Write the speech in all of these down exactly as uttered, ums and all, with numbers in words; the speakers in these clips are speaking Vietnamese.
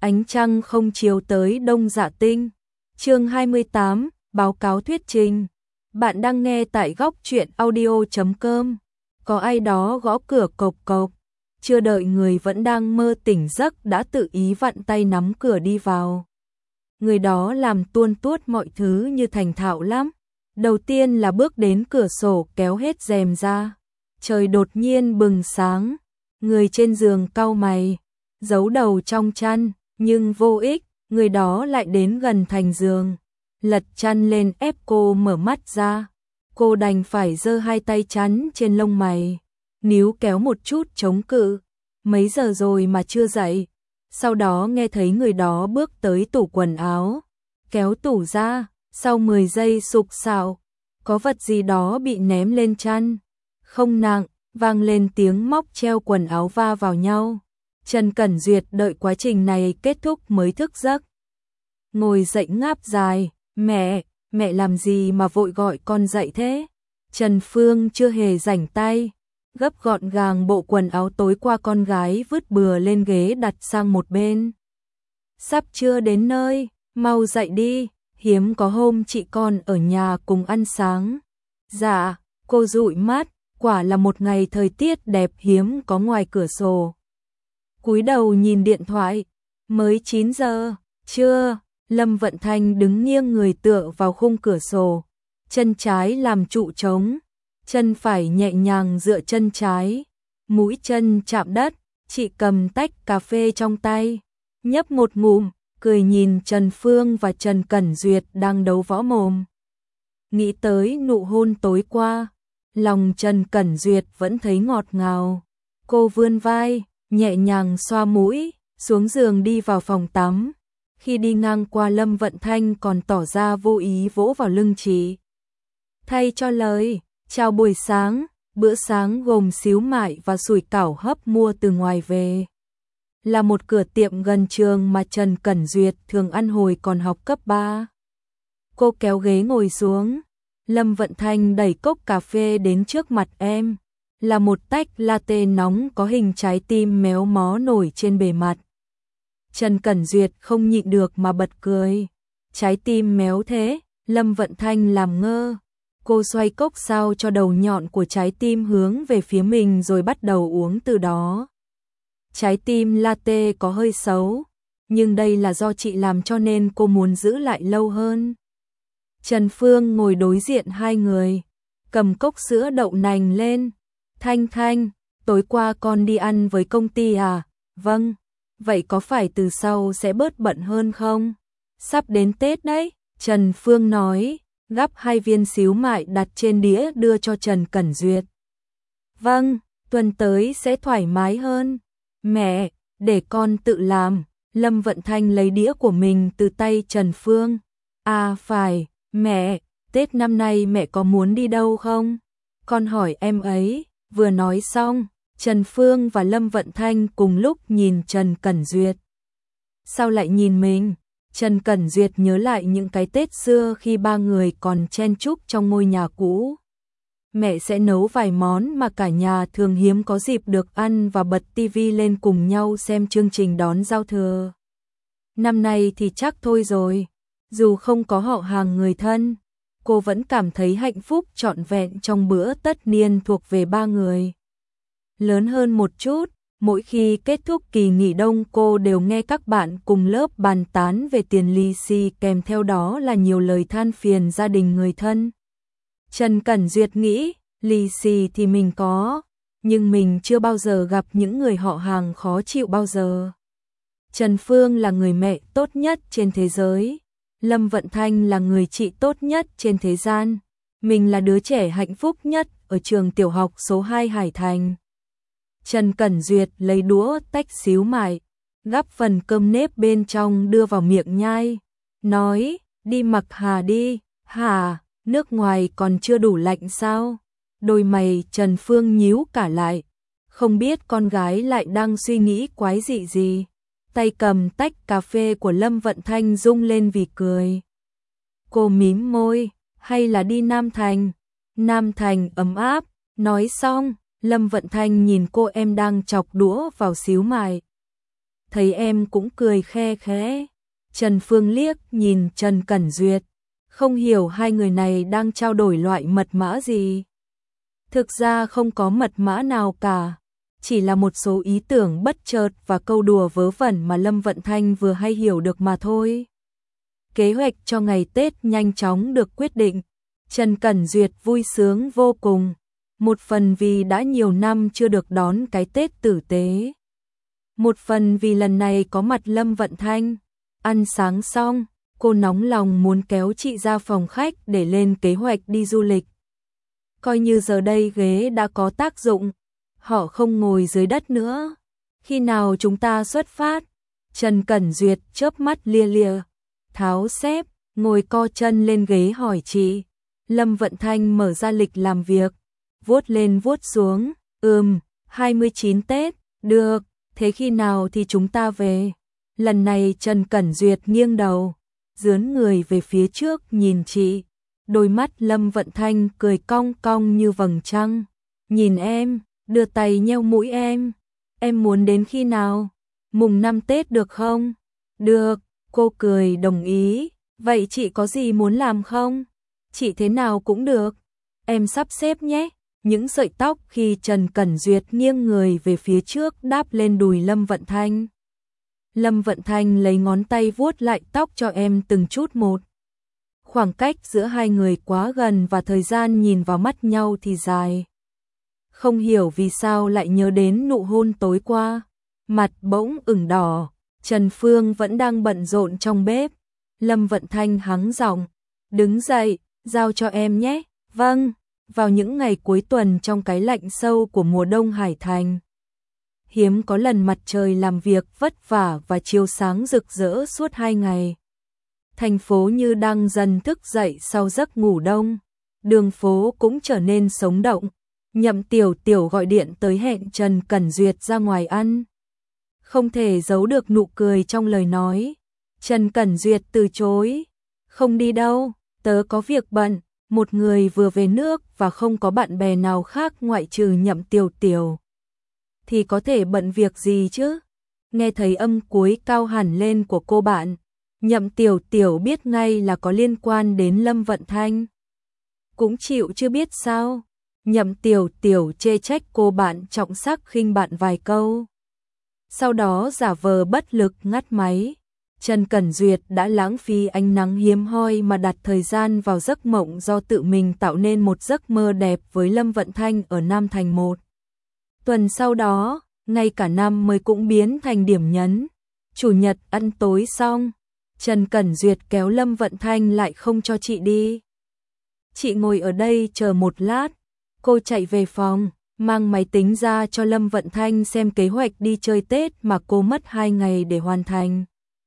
Ánh trăng không chiếu tới Đông Dạ Tinh. Chương hai mươi tám, báo cáo thuyết trình. Bạn đang nghe tại góc truyện audio chấm com. Có ai đó gõ cửa cộc cộc. Chưa đợi người vẫn đang mơ tỉnh giấc đã tự ý vặn tay nắm cửa đi vào. Người đó làm tuôn tuốt mọi thứ như thành thạo lắm. Đầu tiên là bước đến cửa sổ kéo hết rèm ra. Trời đột nhiên bừng sáng. Người trên giường cau mày, giấu đầu trong chăn, nhưng vô ích, người đó lại đến gần thành giường. Lật chăn lên ép cô mở mắt ra. Cô đành phải giơ hai tay chắn trên lông mày, níu kéo một chút chống cự. Mấy giờ rồi mà chưa dậy? Sau đó nghe thấy người đó bước tới tủ quần áo, kéo tủ ra, sau mười giây sục sạo, có vật gì đó bị ném lên chăn. Không nặng, vang lên tiếng móc treo quần áo va vào nhau. Trần Cẩn Duyệt đợi quá trình này kết thúc mới thức giấc. Ngồi dậy ngáp dài, mẹ, mẹ làm gì mà vội gọi con dậy thế? Trần Phương chưa hề rảnh tay, gấp gọn gàng bộ quần áo tối qua con gái vứt bừa lên ghế đặt sang một bên. Sắp chưa đến nơi, mau dậy đi, hiếm có hôm chị con ở nhà cùng ăn sáng. Dạ, cô dụi mắt, quả là một ngày thời tiết đẹp hiếm có ngoài cửa sổ. Cúi đầu nhìn điện thoại, mới chín giờ, chưa, Lâm Vận Thanh đứng nghiêng người tựa vào khung cửa sổ, chân trái làm trụ trống, chân phải nhẹ nhàng dựa chân trái, mũi chân chạm đất, chị cầm tách cà phê trong tay, nhấp một ngụm, cười nhìn Trần Phương và Trần Cẩn Duyệt đang đấu võ mồm. Nghĩ tới nụ hôn tối qua, lòng Trần Cẩn Duyệt vẫn thấy ngọt ngào. Cô vươn vai, nhẹ nhàng xoa mũi, xuống giường đi vào phòng tắm. Khi đi ngang qua Lâm Vận Thanh còn tỏ ra vô ý vỗ vào lưng chị. Thay cho lời, chào buổi sáng, bữa sáng gồm xíu mại và sủi cảo hấp mua từ ngoài về. Là một cửa tiệm gần trường mà Trần Cẩn Duyệt thường ăn hồi còn học cấp ba. Cô kéo ghế ngồi xuống. Lâm Vận Thanh đẩy cốc cà phê đến trước mặt em. Là một tách latte nóng có hình trái tim méo mó nổi trên bề mặt. Trần Cẩn Duyệt không nhịn được mà bật cười. Trái tim méo thế, Lâm Vận Thanh làm ngơ. Cô xoay cốc sao cho đầu nhọn của trái tim hướng về phía mình rồi bắt đầu uống từ đó. Trái tim latte có hơi xấu, nhưng đây là do chị làm cho nên cô muốn giữ lại lâu hơn. Trần Phương ngồi đối diện hai người, cầm cốc sữa đậu nành lên. Thanh Thanh, tối qua con đi ăn với công ty à? Vâng, vậy có phải từ sau sẽ bớt bận hơn không? Sắp đến Tết đấy, Trần Phương nói, gắp hai viên xíu mại đặt trên đĩa đưa cho Trần Cẩn Duyệt. Vâng, tuần tới sẽ thoải mái hơn. Mẹ, để con tự làm. Lâm Vận Thanh lấy đĩa của mình từ tay Trần Phương. À phải, mẹ, Tết năm nay mẹ có muốn đi đâu không? Con hỏi em ấy. Vừa nói xong, Trần Phương và Lâm Vận Thanh cùng lúc nhìn Trần Cẩn Duyệt. Sao lại nhìn mình? Trần Cẩn Duyệt nhớ lại những cái Tết xưa khi ba người còn chen chúc trong ngôi nhà cũ. Mẹ sẽ nấu vài món mà cả nhà thường hiếm có dịp được ăn và bật tivi lên cùng nhau xem chương trình đón giao thừa. Năm nay thì chắc thôi rồi, dù không có họ hàng người thân, cô vẫn cảm thấy hạnh phúc trọn vẹn trong bữa tất niên thuộc về ba người. Lớn hơn một chút, mỗi khi kết thúc kỳ nghỉ đông cô đều nghe các bạn cùng lớp bàn tán về tiền lì xì, kèm theo đó là nhiều lời than phiền gia đình người thân. Trần Cẩn Duyệt nghĩ, lì xì thì mình có, nhưng mình chưa bao giờ gặp những người họ hàng khó chịu bao giờ. Trần Phương là người mẹ tốt nhất trên thế giới. Lâm Vận Thanh là người chị tốt nhất trên thế gian. Mình là đứa trẻ hạnh phúc nhất ở trường tiểu học số hai Hải Thành. Trần Cẩn Duyệt lấy đũa tách xíu mại, gắp phần cơm nếp bên trong đưa vào miệng nhai. Nói, đi mặc hà đi, hà, nước ngoài còn chưa đủ lạnh sao? Đôi mày Trần Phương nhíu cả lại. Không biết con gái lại đang suy nghĩ quái dị gì. Tay cầm tách cà phê của Lâm Vận Thanh rung lên vì cười. Cô mím môi, hay là đi Nam Thành? Nam Thành ấm áp. Nói xong, Lâm Vận Thanh nhìn cô em đang chọc đũa vào xíu mại. thấy em cũng cười khe khẽ. Trần Phương liếc nhìn Trần Cẩn Duyệt, không hiểu hai người này đang trao đổi loại mật mã gì. Thực ra không có mật mã nào cả, chỉ là một số ý tưởng bất chợt và câu đùa vớ vẩn mà Lâm Vận Thanh vừa hay hiểu được mà thôi. Kế hoạch cho ngày Tết nhanh chóng được quyết định. Trần Cẩn Duyệt vui sướng vô cùng, một phần vì đã nhiều năm chưa được đón cái Tết tử tế, một phần vì lần này có mặt Lâm Vận Thanh. Ăn sáng xong, cô nóng lòng muốn kéo chị ra phòng khách để lên kế hoạch đi du lịch. Coi như giờ đây ghế đã có tác dụng, họ không ngồi dưới đất nữa. Khi nào chúng ta xuất phát? Trần Cẩn Duyệt chớp mắt lia lịa, tháo xếp, ngồi co chân lên ghế hỏi chị. Lâm Vận Thanh mở ra lịch làm việc, vuốt lên vuốt xuống, ừm, hai mươi chín Tết, được, thế khi nào thì chúng ta về? Lần này Trần Cẩn Duyệt nghiêng đầu, dướn người về phía trước nhìn chị, đôi mắt Lâm Vận Thanh cười cong cong như vầng trăng. Nhìn em, đưa tay nheo mũi em, em muốn đến khi nào? Mùng năm Tết được không? Được, cô cười đồng ý, vậy chị có gì muốn làm không? Chị thế nào cũng được, em sắp xếp nhé. Những sợi tóc khi Trần Cẩn Duyệt nghiêng người về phía trước đáp lên đùi Lâm Vận Thanh. Lâm Vận Thanh lấy ngón tay vuốt lại tóc cho em từng chút một. Khoảng cách giữa hai người quá gần và thời gian nhìn vào mắt nhau thì dài. Không hiểu vì sao lại nhớ đến nụ hôn tối qua. Mặt bỗng ửng đỏ, Trần Phương vẫn đang bận rộn trong bếp. Lâm Vận Thanh hắng giọng, đứng dậy, giao cho em nhé. Vâng. Vào những ngày cuối tuần trong cái lạnh sâu của mùa đông Hải Thành, hiếm có lần mặt trời làm việc vất vả và chiếu sáng rực rỡ suốt hai ngày. Thành phố như đang dần thức dậy sau giấc ngủ đông, đường phố cũng trở nên sống động. Nhậm Tiểu Tiểu gọi điện tới hẹn Trần Cẩn Duyệt ra ngoài ăn. Không thể giấu được nụ cười trong lời nói. Trần Cẩn Duyệt từ chối, không đi đâu, tớ có việc bận. Một người vừa về nước và không có bạn bè nào khác ngoại trừ Nhậm Tiểu Tiểu, thì có thể bận việc gì chứ? Nghe thấy âm cuối cao hẳn lên của cô bạn, Nhậm Tiểu Tiểu biết ngay là có liên quan đến Lâm Vận Thanh. Cũng chịu chưa biết sao? Nhậm Tiểu Tiểu chê trách cô bạn trọng sắc khinh bạn vài câu. Sau đó giả vờ bất lực ngắt máy. Trần Cẩn Duyệt đã lãng phí ánh nắng hiếm hoi mà đặt thời gian vào giấc mộng do tự mình tạo nên một giấc mơ đẹp với Lâm Vận Thanh ở Nam Thành một. Tuần sau đó, ngay cả năm mới cũng biến thành điểm nhấn. Chủ nhật ăn tối xong, Trần Cẩn Duyệt kéo Lâm Vận Thanh lại không cho chị đi. Chị ngồi ở đây chờ một lát. Cô chạy về phòng, mang máy tính ra cho Lâm Vận Thanh xem kế hoạch đi chơi Tết mà cô mất hai ngày để hoàn thành.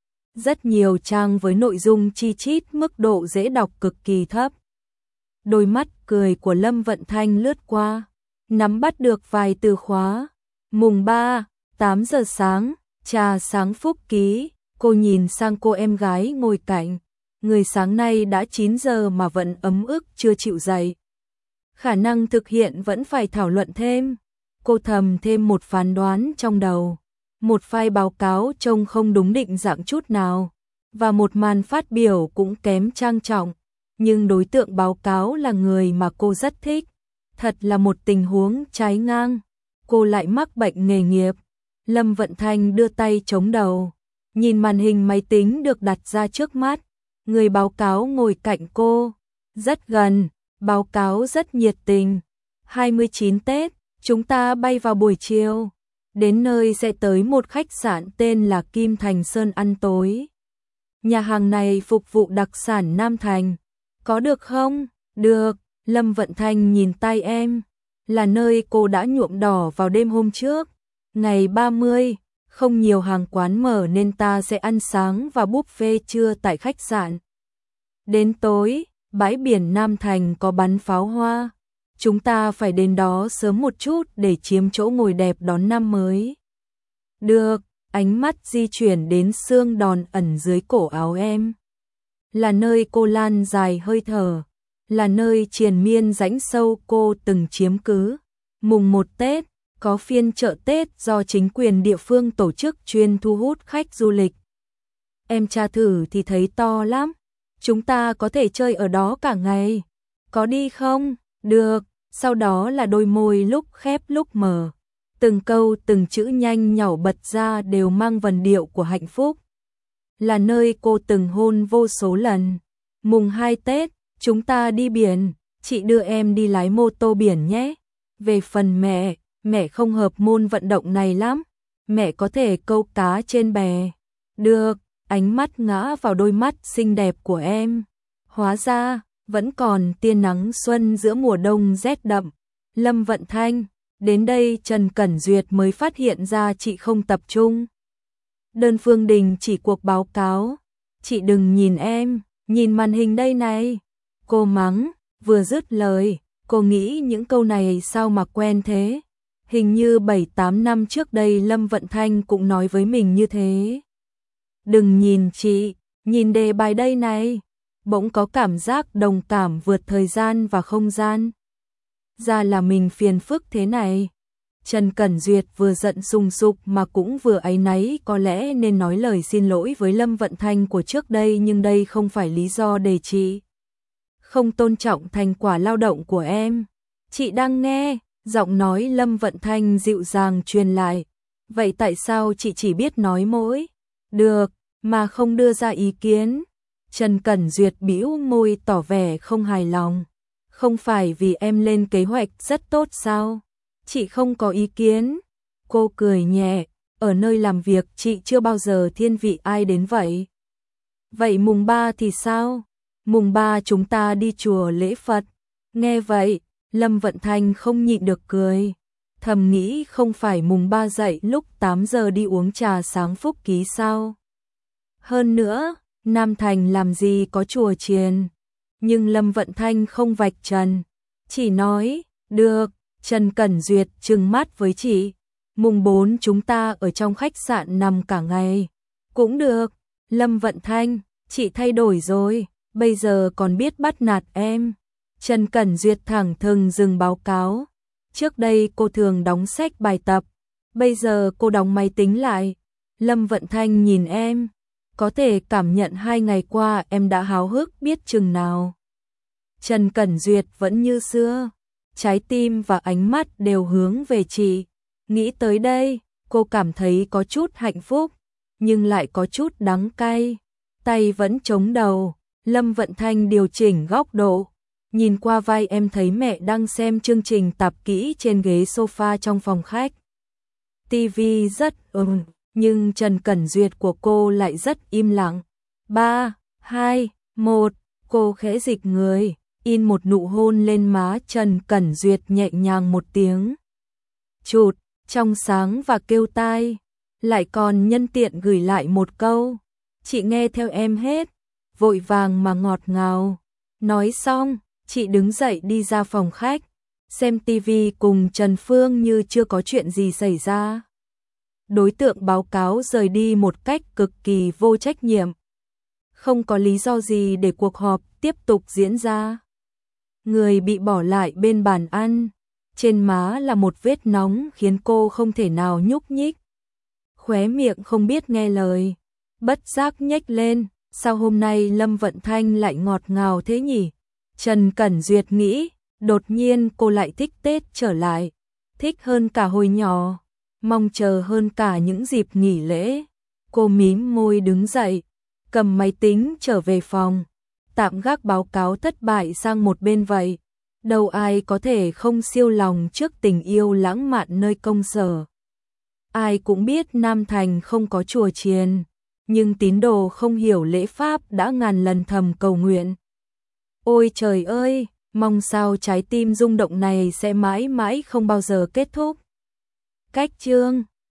Rất nhiều trang với nội dung chi chít mức độ dễ đọc cực kỳ thấp. Đôi mắt cười của Lâm Vận Thanh lướt qua, nắm bắt được vài từ khóa. Mùng ba, tám giờ sáng, trà sáng Phúc Ký. Cô nhìn sang cô em gái ngồi cạnh. Người sáng nay đã chín giờ mà vẫn ấm ức chưa chịu dậy. Khả năng thực hiện vẫn phải thảo luận thêm. Cô thầm thêm một phán đoán trong đầu. Một file báo cáo trông không đúng định dạng chút nào, và một màn phát biểu cũng kém trang trọng, nhưng đối tượng báo cáo là người mà cô rất thích. Thật là một tình huống trái ngang, cô lại mắc bệnh nghề nghiệp. Lâm Vận Thanh đưa tay chống đầu, nhìn màn hình máy tính được đặt ra trước mắt. Người báo cáo ngồi cạnh cô, rất gần, báo cáo rất nhiệt tình. hai mươi chín Tết, chúng ta bay vào buổi chiều. Đến nơi sẽ tới một khách sạn tên là Kim Thành Sơn ăn tối. Nhà hàng này phục vụ đặc sản Nam Thành. Có được không? Được, Lâm Vận Thanh nhìn tay em. Là nơi cô đã nhuộm đỏ vào đêm hôm trước. Ngày ba mươi, không nhiều hàng quán mở nên ta sẽ ăn sáng và buffet trưa tại khách sạn. Đến tối, bãi biển Nam Thành có bắn pháo hoa. Chúng ta phải đến đó sớm một chút để chiếm chỗ ngồi đẹp đón năm mới. Được, ánh mắt di chuyển đến xương đòn ẩn dưới cổ áo em. Là nơi cô lan dài hơi thở, là nơi triền miên rãnh sâu cô từng chiếm cứ. Mùng một Tết, có phiên chợ Tết do chính quyền địa phương tổ chức chuyên thu hút khách du lịch. Em tra thử thì thấy to lắm, chúng ta có thể chơi ở đó cả ngày. Có đi không? Được. Sau đó là đôi môi lúc khép lúc mở. Từng câu từng chữ nhanh nhỏ bật ra đều mang vần điệu của hạnh phúc. Là nơi cô từng hôn vô số lần. Mùng hai Tết, chúng ta đi biển, chị đưa em đi lái mô tô biển nhé. Về phần mẹ, mẹ không hợp môn vận động này lắm. Mẹ có thể câu cá trên bè. Được, ánh mắt ngã vào đôi mắt xinh đẹp của em. Hóa ra, vẫn còn tia nắng xuân giữa mùa đông rét đậm. Lâm Vận Thanh, đến đây Trần Cẩn Duyệt mới phát hiện ra chị không tập trung. Đơn phương đình chỉ cuộc báo cáo. Chị đừng nhìn em, nhìn màn hình đây này. Cô mắng, vừa dứt lời, cô nghĩ những câu này sao mà quen thế. Hình như bảy tám năm trước đây Lâm Vận Thanh cũng nói với mình như thế. Đừng nhìn chị, nhìn đề bài đây này. Bỗng có cảm giác đồng cảm vượt thời gian và không gian. Ra là mình phiền phức thế này. Trần Cẩn Duyệt vừa giận sùng sục mà cũng vừa áy náy, có lẽ nên nói lời xin lỗi với Lâm Vận Thanh của trước đây, nhưng đây không phải lý do để chị không tôn trọng thành quả lao động của em. Chị đang nghe, giọng nói Lâm Vận Thanh dịu dàng truyền lại. Vậy tại sao chị chỉ biết nói mỗi được mà không đưa ra ý kiến? Trần Cẩn Duyệt bĩu môi tỏ vẻ không hài lòng. Không phải vì em lên kế hoạch rất tốt sao? Chị không có ý kiến. Cô cười nhẹ, ở nơi làm việc chị chưa bao giờ thiên vị ai đến vậy. Vậy mùng ba thì sao? Mùng ba chúng ta đi chùa lễ Phật. Nghe vậy, Lâm Vận Thanh không nhịn được cười. Thầm nghĩ không phải mùng ba dậy lúc tám giờ đi uống trà sáng phúc ký sao? Hơn nữa, Nam Thành làm gì có chùa chiền. Nhưng Lâm Vận Thanh không vạch trần, chỉ nói, được. Trần Cẩn Duyệt trừng mắt với chị. Mùng bốn chúng ta ở trong khách sạn nằm cả ngày. Cũng được. Lâm Vận Thanh, chị thay đổi rồi, bây giờ còn biết bắt nạt em. Trần Cẩn Duyệt thẳng thừng dừng báo cáo. Trước đây cô thường đóng sách bài tập, bây giờ cô đóng máy tính lại. Lâm Vận Thanh nhìn em, có thể cảm nhận hai ngày qua em đã háo hức biết chừng nào. Trần Cẩn Duyệt vẫn như xưa, trái tim và ánh mắt đều hướng về chị. Nghĩ tới đây, cô cảm thấy có chút hạnh phúc, nhưng lại có chút đắng cay. Tay vẫn chống đầu, Lâm Vận Thanh điều chỉnh góc độ. Nhìn qua vai em thấy mẹ đang xem chương trình tạp kỹ trên ghế sofa trong phòng khách. ti vi rất ồn, nhưng Trần Cẩn Duyệt của cô lại rất im lặng. ba, hai, một, cô khẽ dịch người, in một nụ hôn lên má Trần Cẩn Duyệt nhẹ nhàng một tiếng. Chụt, trong sáng và kêu tai, lại còn nhân tiện gửi lại một câu. Chị nghe theo em hết, vội vàng mà ngọt ngào. Nói xong, chị đứng dậy đi ra phòng khách, xem tivi cùng Trần Phương như chưa có chuyện gì xảy ra. Đối tượng báo cáo rời đi một cách cực kỳ vô trách nhiệm. Không có lý do gì để cuộc họp tiếp tục diễn ra. Người bị bỏ lại bên bàn ăn, trên má là một vết nóng khiến cô không thể nào nhúc nhích. Khóe miệng không biết nghe lời, bất giác nhếch lên, sao hôm nay Lâm Vận Thanh lại ngọt ngào thế nhỉ? Trần Cẩn Duyệt nghĩ, đột nhiên cô lại thích Tết trở lại, thích hơn cả hồi nhỏ, mong chờ hơn cả những dịp nghỉ lễ. Cô mím môi đứng dậy, cầm máy tính trở về phòng, tạm gác báo cáo thất bại sang một bên vậy. Đâu ai có thể không siêu lòng trước tình yêu lãng mạn nơi công sở. Ai cũng biết Nam Thành không có chùa chiền, nhưng tín đồ không hiểu lễ pháp đã ngàn lần thầm cầu nguyện. Ôi trời ơi, mong sao trái tim rung động này sẽ mãi mãi không bao giờ kết thúc. Cách chương